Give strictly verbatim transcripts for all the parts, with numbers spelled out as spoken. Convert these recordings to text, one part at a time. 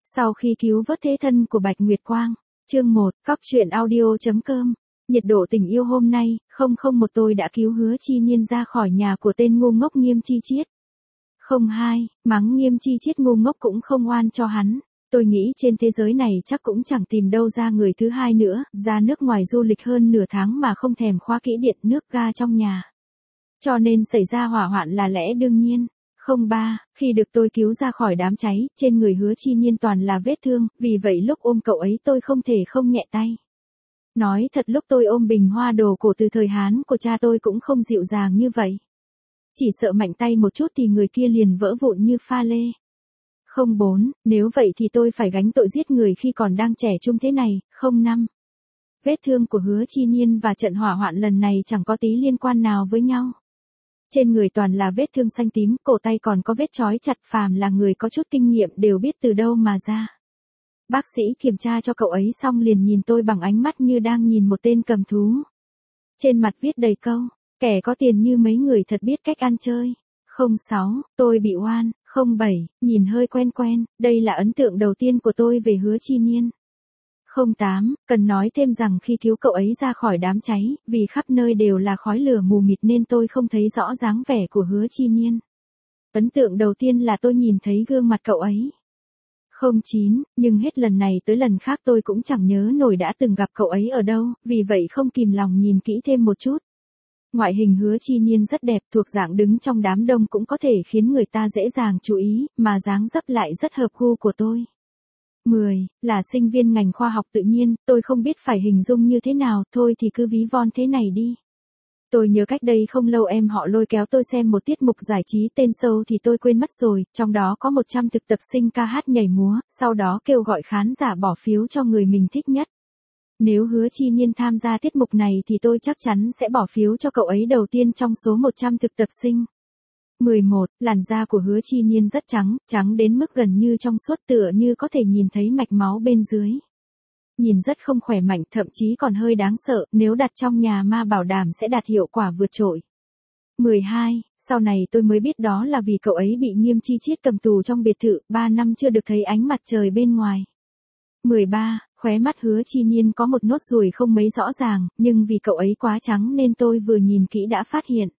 Sau khi cứu vớt thế thân của Bạch Nguyệt Quang, chương một, cóc truyện audio.com, nhiệt độ tình yêu hôm nay, không không một tôi đã cứu Hứa Chi Niên ra khỏi nhà của tên ngu ngốc Nghiêm Chi Chiết. Không hai, mắng Nghiêm Chi Chiết ngu ngốc cũng không oan cho hắn. Tôi nghĩ trên thế giới này chắc cũng chẳng tìm đâu ra người thứ hai nữa, ra nước ngoài du lịch hơn nửa tháng mà không thèm khóa kỹ điện nước ga trong nhà. Cho nên xảy ra hỏa hoạn là lẽ đương nhiên. Không ba, khi được tôi cứu ra khỏi đám cháy, trên người Hứa Chi Niên toàn là vết thương, vì vậy lúc ôm cậu ấy tôi không thể không nhẹ tay. Nói thật lúc tôi ôm bình hoa đồ cổ từ thời Hán của cha tôi cũng không dịu dàng như vậy. Chỉ sợ mạnh tay một chút thì người kia liền vỡ vụn như pha lê. Không bốn, nếu vậy thì tôi phải gánh tội giết người khi còn đang trẻ trung thế này. Không năm. Vết thương của Hứa Chi Niên và trận hỏa hoạn lần này chẳng có tí liên quan nào với nhau. Trên người toàn là vết thương xanh tím, cổ tay còn có vết trói chặt, phàm là người có chút kinh nghiệm đều biết từ đâu mà ra. Bác sĩ kiểm tra cho cậu ấy xong liền nhìn tôi bằng ánh mắt như đang nhìn một tên cầm thú. Trên mặt viết đầy câu, kẻ có tiền như mấy người thật biết cách ăn chơi. Không sáu, tôi bị oan. Không bảy, nhìn hơi quen quen, đây là ấn tượng đầu tiên của tôi về Hứa Chi Niên. Không tám, cần nói thêm rằng khi cứu cậu ấy ra khỏi đám cháy, vì khắp nơi đều là khói lửa mù mịt nên tôi không thấy rõ dáng vẻ của Hứa Chi Niên. Ấn tượng đầu tiên là tôi nhìn thấy gương mặt cậu ấy. Không chín, nhưng hết lần này tới lần khác tôi cũng chẳng nhớ nổi đã từng gặp cậu ấy ở đâu, vì vậy không kìm lòng nhìn kỹ thêm một chút. Ngoại hình Hứa Chi Niên rất đẹp, thuộc dạng đứng trong đám đông cũng có thể khiến người ta dễ dàng chú ý, mà dáng dấp lại rất hợp gu của tôi. mười, là sinh viên ngành khoa học tự nhiên, tôi không biết phải hình dung như thế nào, thôi thì cứ ví von thế này đi. Tôi nhớ cách đây không lâu em họ lôi kéo tôi xem một tiết mục giải trí tên show thì tôi quên mất rồi, trong đó có một trăm thực tập sinh ca hát nhảy múa, sau đó kêu gọi khán giả bỏ phiếu cho người mình thích nhất. Nếu Hứa Chi Niên tham gia tiết mục này thì tôi chắc chắn sẽ bỏ phiếu cho cậu ấy đầu tiên trong số một trăm thực tập sinh. mười một, làn da của Hứa Chi Niên rất trắng, trắng đến mức gần như trong suốt, tựa như có thể nhìn thấy mạch máu bên dưới. Nhìn rất không khỏe mạnh, thậm chí còn hơi đáng sợ, nếu đặt trong nhà ma bảo đảm sẽ đạt hiệu quả vượt trội. mười hai, sau này tôi mới biết đó là vì cậu ấy bị Nghiêm Chi Chiết cầm tù trong biệt thự, ba năm chưa được thấy ánh mặt trời bên ngoài. mười ba, khóe mắt Hứa Chi Niên có một nốt ruồi không mấy rõ ràng, nhưng vì cậu ấy quá trắng nên tôi vừa nhìn kỹ đã phát hiện.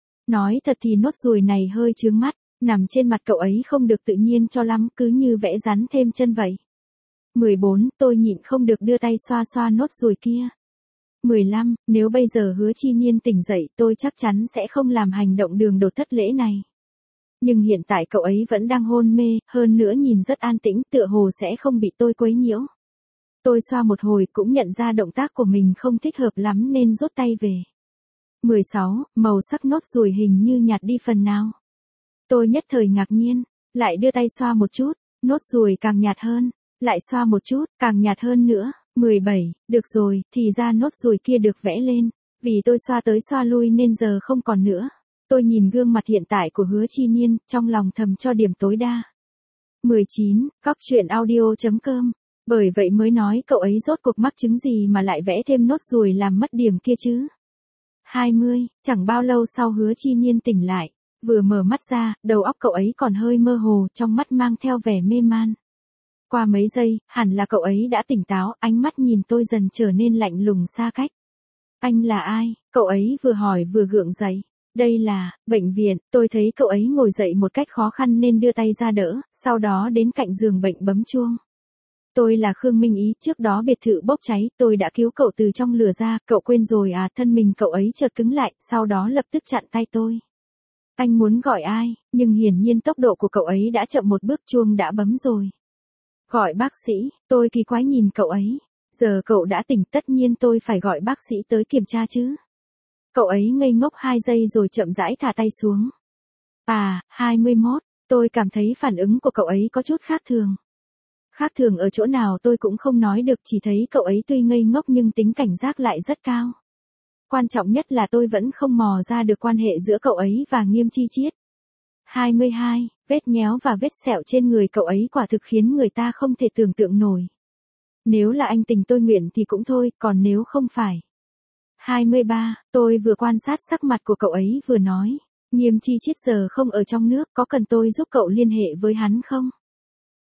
Nói thật thì nốt ruồi này hơi chướng mắt, nằm trên mặt cậu ấy không được tự nhiên cho lắm, cứ như vẽ rắn thêm chân vậy. mười bốn, tôi nhịn không được đưa tay xoa xoa nốt ruồi kia. mười lăm, nếu bây giờ Hứa Chi Niên tỉnh dậy tôi chắc chắn sẽ không làm hành động đường đột thất lễ này. Nhưng hiện tại cậu ấy vẫn đang hôn mê, hơn nữa nhìn rất an tĩnh, tựa hồ sẽ không bị tôi quấy nhiễu. Tôi xoa một hồi cũng nhận ra động tác của mình không thích hợp lắm nên rút tay về. mười sáu, màu sắc nốt ruồi hình như nhạt đi phần nào. Tôi nhất thời ngạc nhiên, lại đưa tay xoa một chút, nốt ruồi càng nhạt hơn, lại xoa một chút, càng nhạt hơn nữa. mười bảy, được rồi, thì ra nốt ruồi kia được vẽ lên, vì tôi xoa tới xoa lui nên giờ không còn nữa. Tôi nhìn gương mặt hiện tại của Hứa Chi Niên, trong lòng thầm cho điểm tối đa. mười chín, cóc truyện audio.com, bởi vậy mới nói cậu ấy rốt cuộc mắc chứng gì mà lại vẽ thêm nốt ruồi làm mất điểm kia chứ. hai mươi, chẳng bao lâu sau Hứa Chi Niên tỉnh lại, vừa mở mắt ra, đầu óc cậu ấy còn hơi mơ hồ, trong mắt mang theo vẻ mê man. Qua mấy giây, hẳn là cậu ấy đã tỉnh táo, ánh mắt nhìn tôi dần trở nên lạnh lùng xa cách. Anh là ai? Cậu ấy vừa hỏi vừa gượng dậy. Đây là, bệnh viện, tôi thấy cậu ấy ngồi dậy một cách khó khăn nên đưa tay ra đỡ, sau đó đến cạnh giường bệnh bấm chuông. Tôi là Khương Minh Ý, trước đó biệt thự bốc cháy, tôi đã cứu cậu từ trong lửa ra, cậu quên rồi à? Thân mình cậu ấy chợt cứng lại, sau đó lập tức chặn tay tôi. Anh muốn gọi ai, nhưng hiển nhiên tốc độ của cậu ấy đã chậm một bước, chuông đã bấm rồi. Gọi bác sĩ, tôi kỳ quái nhìn cậu ấy, giờ cậu đã tỉnh, tất nhiên tôi phải gọi bác sĩ tới kiểm tra chứ. Cậu ấy ngây ngốc hai giây rồi chậm rãi thả tay xuống. À, hai mươi mốt, tôi cảm thấy phản ứng của cậu ấy có chút khác thường. Khác thường ở chỗ nào tôi cũng không nói được, chỉ thấy cậu ấy tuy ngây ngốc nhưng tính cảnh giác lại rất cao. Quan trọng nhất là tôi vẫn không mò ra được quan hệ giữa cậu ấy và Nghiêm Chi Chiết. hai mươi hai, vết nhéo và vết sẹo trên người cậu ấy quả thực khiến người ta không thể tưởng tượng nổi. Nếu là anh tình tôi nguyện thì cũng thôi, còn nếu không phải. hai mươi ba, tôi vừa quan sát sắc mặt của cậu ấy vừa nói, Nghiêm Chi Chiết giờ không ở trong nước, có cần tôi giúp cậu liên hệ với hắn không?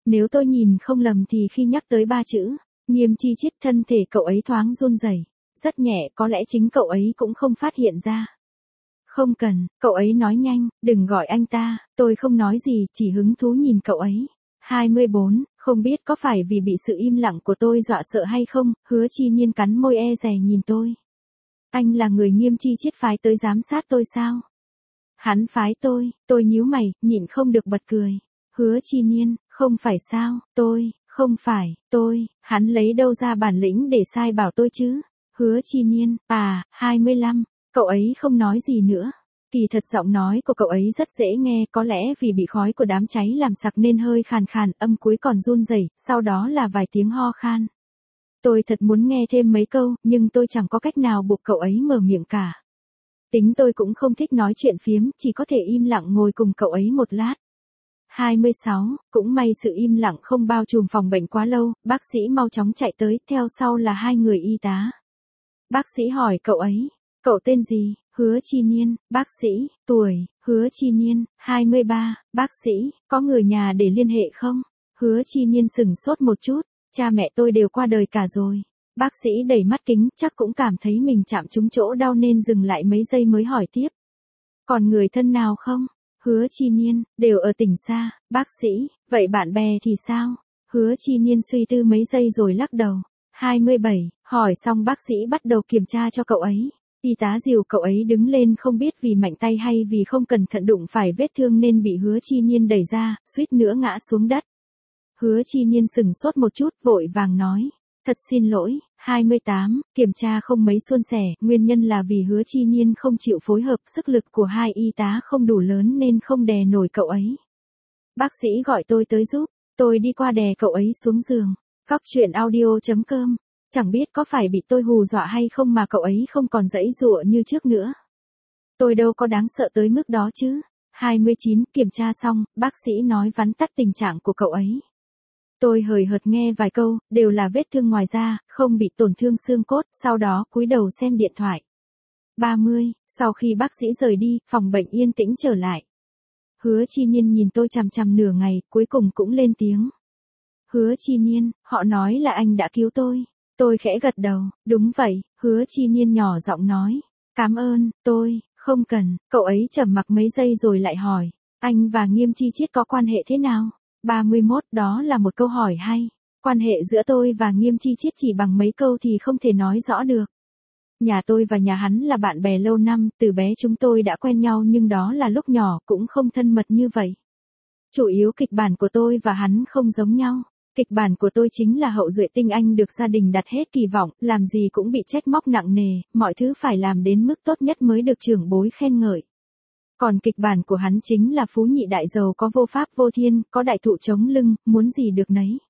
Nếu tôi nhìn không lầm thì khi nhắc tới ba chữ, Nghiêm Chi Chiết thân thể cậu ấy thoáng run rẩy, rất nhẹ, có lẽ chính cậu ấy cũng không phát hiện ra. Không cần, cậu ấy nói nhanh, đừng gọi anh ta, tôi không nói gì, chỉ hứng thú nhìn cậu ấy. hai mươi bốn, không biết có phải vì bị sự im lặng của tôi dọa sợ hay không, Hứa Chi Nhiên cắn môi e dè nhìn tôi. Anh là người Nghiêm Chi Chiết phái tới giám sát tôi sao? Hắn phái tôi, tôi nhíu mày, nhịn không được bật cười. Hứa Chi Nhiên, không phải sao, tôi, không phải, tôi, hắn lấy đâu ra bản lĩnh để sai bảo tôi chứ? Hứa Chi Nhiên, à, hai mươi lăm, cậu ấy không nói gì nữa. Kỳ thật giọng nói của cậu ấy rất dễ nghe, có lẽ vì bị khói của đám cháy làm sặc nên hơi khàn khàn, âm cuối còn run rẩy, sau đó là vài tiếng ho khan. Tôi thật muốn nghe thêm mấy câu, nhưng tôi chẳng có cách nào buộc cậu ấy mở miệng cả. Tính tôi cũng không thích nói chuyện phiếm, chỉ có thể im lặng ngồi cùng cậu ấy một lát. hai mươi sáu, cũng may sự im lặng không bao trùm phòng bệnh quá lâu, bác sĩ mau chóng chạy tới, theo sau là hai người y tá. Bác sĩ hỏi cậu ấy, cậu tên gì? Hứa Chi Nhiên. Bác sĩ, tuổi, Hứa Chi Nhiên, hai mươi ba, bác sĩ, có người nhà để liên hệ không? Hứa Chi Nhiên sững sốt một chút, cha mẹ tôi đều qua đời cả rồi. Bác sĩ đẩy mắt kính, chắc cũng cảm thấy mình chạm trúng chỗ đau nên dừng lại mấy giây mới hỏi tiếp. Còn người thân nào không? Hứa Chi Nhiên, đều ở tỉnh xa. Bác sĩ, vậy bạn bè thì sao? Hứa Chi Nhiên suy tư mấy giây rồi lắc đầu. hai mươi bảy, hỏi xong bác sĩ bắt đầu kiểm tra cho cậu ấy. Y tá dìu cậu ấy đứng lên, không biết vì mạnh tay hay vì không cẩn thận đụng phải vết thương nên bị Hứa Chi Nhiên đẩy ra, suýt nữa ngã xuống đất. Hứa Chi Nhiên sững sốt một chút, vội vàng nói. Thật xin lỗi. hai mươi tám, kiểm tra không mấy suôn sẻ, nguyên nhân là vì Hứa Chi Nhiên không chịu phối hợp, sức lực của hai y tá không đủ lớn nên không đè nổi cậu ấy. Bác sĩ gọi tôi tới giúp, tôi đi qua đè cậu ấy xuống giường. Góc truyện audio chấm com, chẳng biết có phải bị tôi hù dọa hay không mà cậu ấy không còn giãy giụa như trước nữa. Tôi đâu có đáng sợ tới mức đó chứ. hai mươi chín, kiểm tra xong, bác sĩ nói vắn tắt tình trạng của cậu ấy. Tôi hời hợt nghe vài câu, đều là vết thương ngoài da, không bị tổn thương xương cốt, sau đó cúi đầu xem điện thoại. ba mươi, sau khi bác sĩ rời đi, phòng bệnh yên tĩnh trở lại. Hứa Chi Nhiên nhìn tôi chằm chằm nửa ngày, cuối cùng cũng lên tiếng. Hứa Chi Nhiên, họ nói là anh đã cứu tôi. Tôi khẽ gật đầu, đúng vậy. Hứa Chi Nhiên nhỏ giọng nói. Cảm ơn, tôi, không cần. Cậu ấy trầm mặc mấy giây rồi lại hỏi. Anh và Nghiêm Chi Chiết có quan hệ thế nào? ba mươi mốt, đó là một câu hỏi hay. Quan hệ giữa tôi và Nghiêm Chi Chiết chỉ bằng mấy câu thì không thể nói rõ được. Nhà tôi và nhà hắn là bạn bè lâu năm, từ bé chúng tôi đã quen nhau nhưng đó là lúc nhỏ, cũng không thân mật như vậy. Chủ yếu kịch bản của tôi và hắn không giống nhau. Kịch bản của tôi chính là hậu duệ tinh anh được gia đình đặt hết kỳ vọng, làm gì cũng bị trách móc nặng nề, mọi thứ phải làm đến mức tốt nhất mới được trưởng bối khen ngợi. Còn kịch bản của hắn chính là phú nhị đại giàu có vô pháp vô thiên, có đại thụ chống lưng, muốn gì được nấy.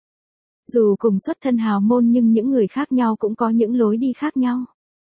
Dù cùng xuất thân hào môn nhưng những người khác nhau cũng có những lối đi khác nhau.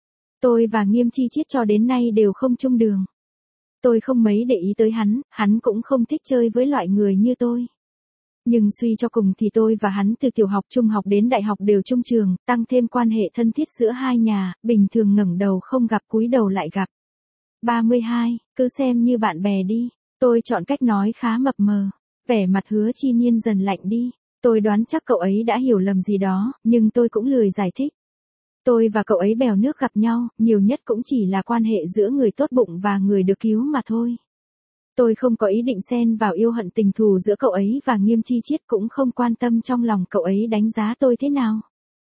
Tôi và Nghiêm Chi Chiết cho đến nay đều không chung đường. Tôi không mấy để ý tới hắn, hắn cũng không thích chơi với loại người như tôi. Nhưng suy cho cùng thì tôi và hắn từ tiểu học trung học đến đại học đều chung trường, tăng thêm quan hệ thân thiết giữa hai nhà, bình thường ngẩng đầu không gặp cúi đầu lại gặp. ba mươi hai, cứ xem như bạn bè đi. Tôi chọn cách nói khá mập mờ. Vẻ mặt Hứa Chi Nhiên dần lạnh đi. Tôi đoán chắc cậu ấy đã hiểu lầm gì đó, nhưng tôi cũng lười giải thích. Tôi và cậu ấy bèo nước gặp nhau, nhiều nhất cũng chỉ là quan hệ giữa người tốt bụng và người được cứu mà thôi. Tôi không có ý định xen vào yêu hận tình thù giữa cậu ấy và Nghiêm Chi Chiết, cũng không quan tâm trong lòng cậu ấy đánh giá tôi thế nào.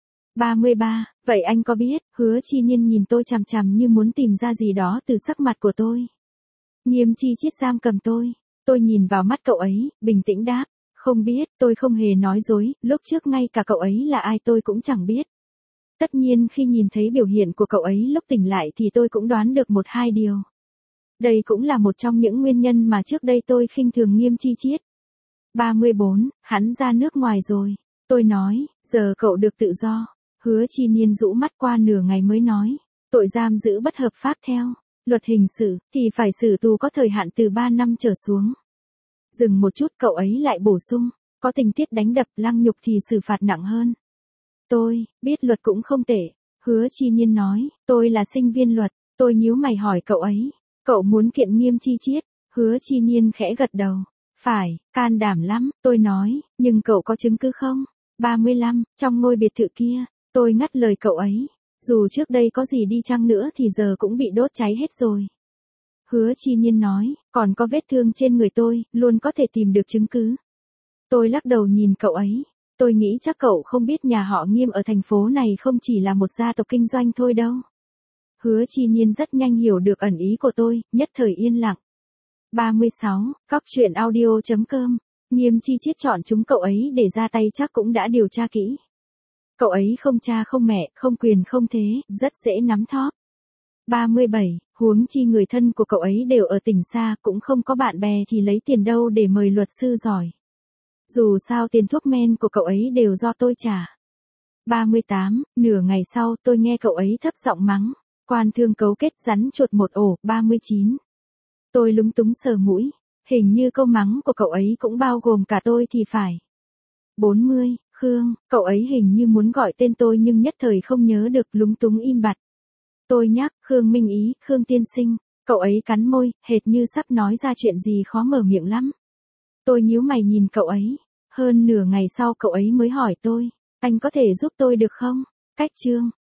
ba mươi ba, vậy anh có biết? Hứa Chi Nhiên nhìn tôi chằm chằm như muốn tìm ra gì đó từ sắc mặt của tôi. Nghiêm Chi Chiết giam cầm tôi. Tôi nhìn vào mắt cậu ấy, bình tĩnh đáp. Không biết, tôi không hề nói dối, lúc trước ngay cả cậu ấy là ai tôi cũng chẳng biết. Tất nhiên khi nhìn thấy biểu hiện của cậu ấy lúc tỉnh lại thì tôi cũng đoán được một hai điều. Đây cũng là một trong những nguyên nhân mà trước đây tôi khinh thường Nghiêm Chi Chiết. ba mươi bốn, hắn ra nước ngoài rồi. Tôi nói, giờ cậu được tự do. Hứa Chi Nhiên rũ mắt qua nửa ngày mới nói, tội giam giữ bất hợp pháp theo luật hình sự thì phải xử tù có thời hạn từ ba năm trở xuống. Dừng một chút cậu ấy lại bổ sung, có tình tiết đánh đập lăng nhục thì xử phạt nặng hơn. Tôi, biết luật cũng không tệ. Hứa Chi Nhiên nói, tôi là sinh viên luật. Tôi nhíu mày hỏi cậu ấy, cậu muốn kiện Nghiêm Chi Chiết? Hứa Chi Nhiên khẽ gật đầu. Phải, can đảm lắm, tôi nói, nhưng cậu có chứng cứ không? ba mươi lăm, trong ngôi biệt thự kia, tôi ngắt lời cậu ấy. Dù trước đây có gì đi chăng nữa thì giờ cũng bị đốt cháy hết rồi. Hứa Chi Nhiên nói, còn có vết thương trên người tôi, luôn có thể tìm được chứng cứ. Tôi lắc đầu nhìn cậu ấy. Tôi nghĩ chắc cậu không biết nhà họ Nghiêm ở thành phố này không chỉ là một gia tộc kinh doanh thôi đâu. Hứa Chi Nhiên rất nhanh hiểu được ẩn ý của tôi, nhất thời yên lặng. ba mươi sáu, cóc truyện audio chấm com. Nghiêm Chi Chiết chọn chúng cậu ấy để ra tay chắc cũng đã điều tra kỹ. Cậu ấy không cha không mẹ, không quyền không thế, rất dễ nắm thóp. ba mươi bảy, huống chi người thân của cậu ấy đều ở tỉnh xa, cũng không có bạn bè thì lấy tiền đâu để mời luật sư giỏi. Dù sao tiền thuốc men của cậu ấy đều do tôi trả. ba mươi tám, nửa ngày sau tôi nghe cậu ấy thấp giọng mắng. Quan thương cấu kết rắn chuột một ổ. ba mươi chín. Tôi lúng túng sờ mũi. Hình như câu mắng của cậu ấy cũng bao gồm cả tôi thì phải. bốn mươi, Khương, cậu ấy hình như muốn gọi tên tôi nhưng nhất thời không nhớ được, lúng túng im bặt. Tôi nhắc, Khương Minh Ý, Khương tiên sinh. Cậu ấy cắn môi, hệt như sắp nói ra chuyện gì khó mở miệng lắm. Tôi nhíu mày nhìn cậu ấy. Hơn nửa ngày sau cậu ấy mới hỏi tôi, anh có thể giúp tôi được không? Cách chương.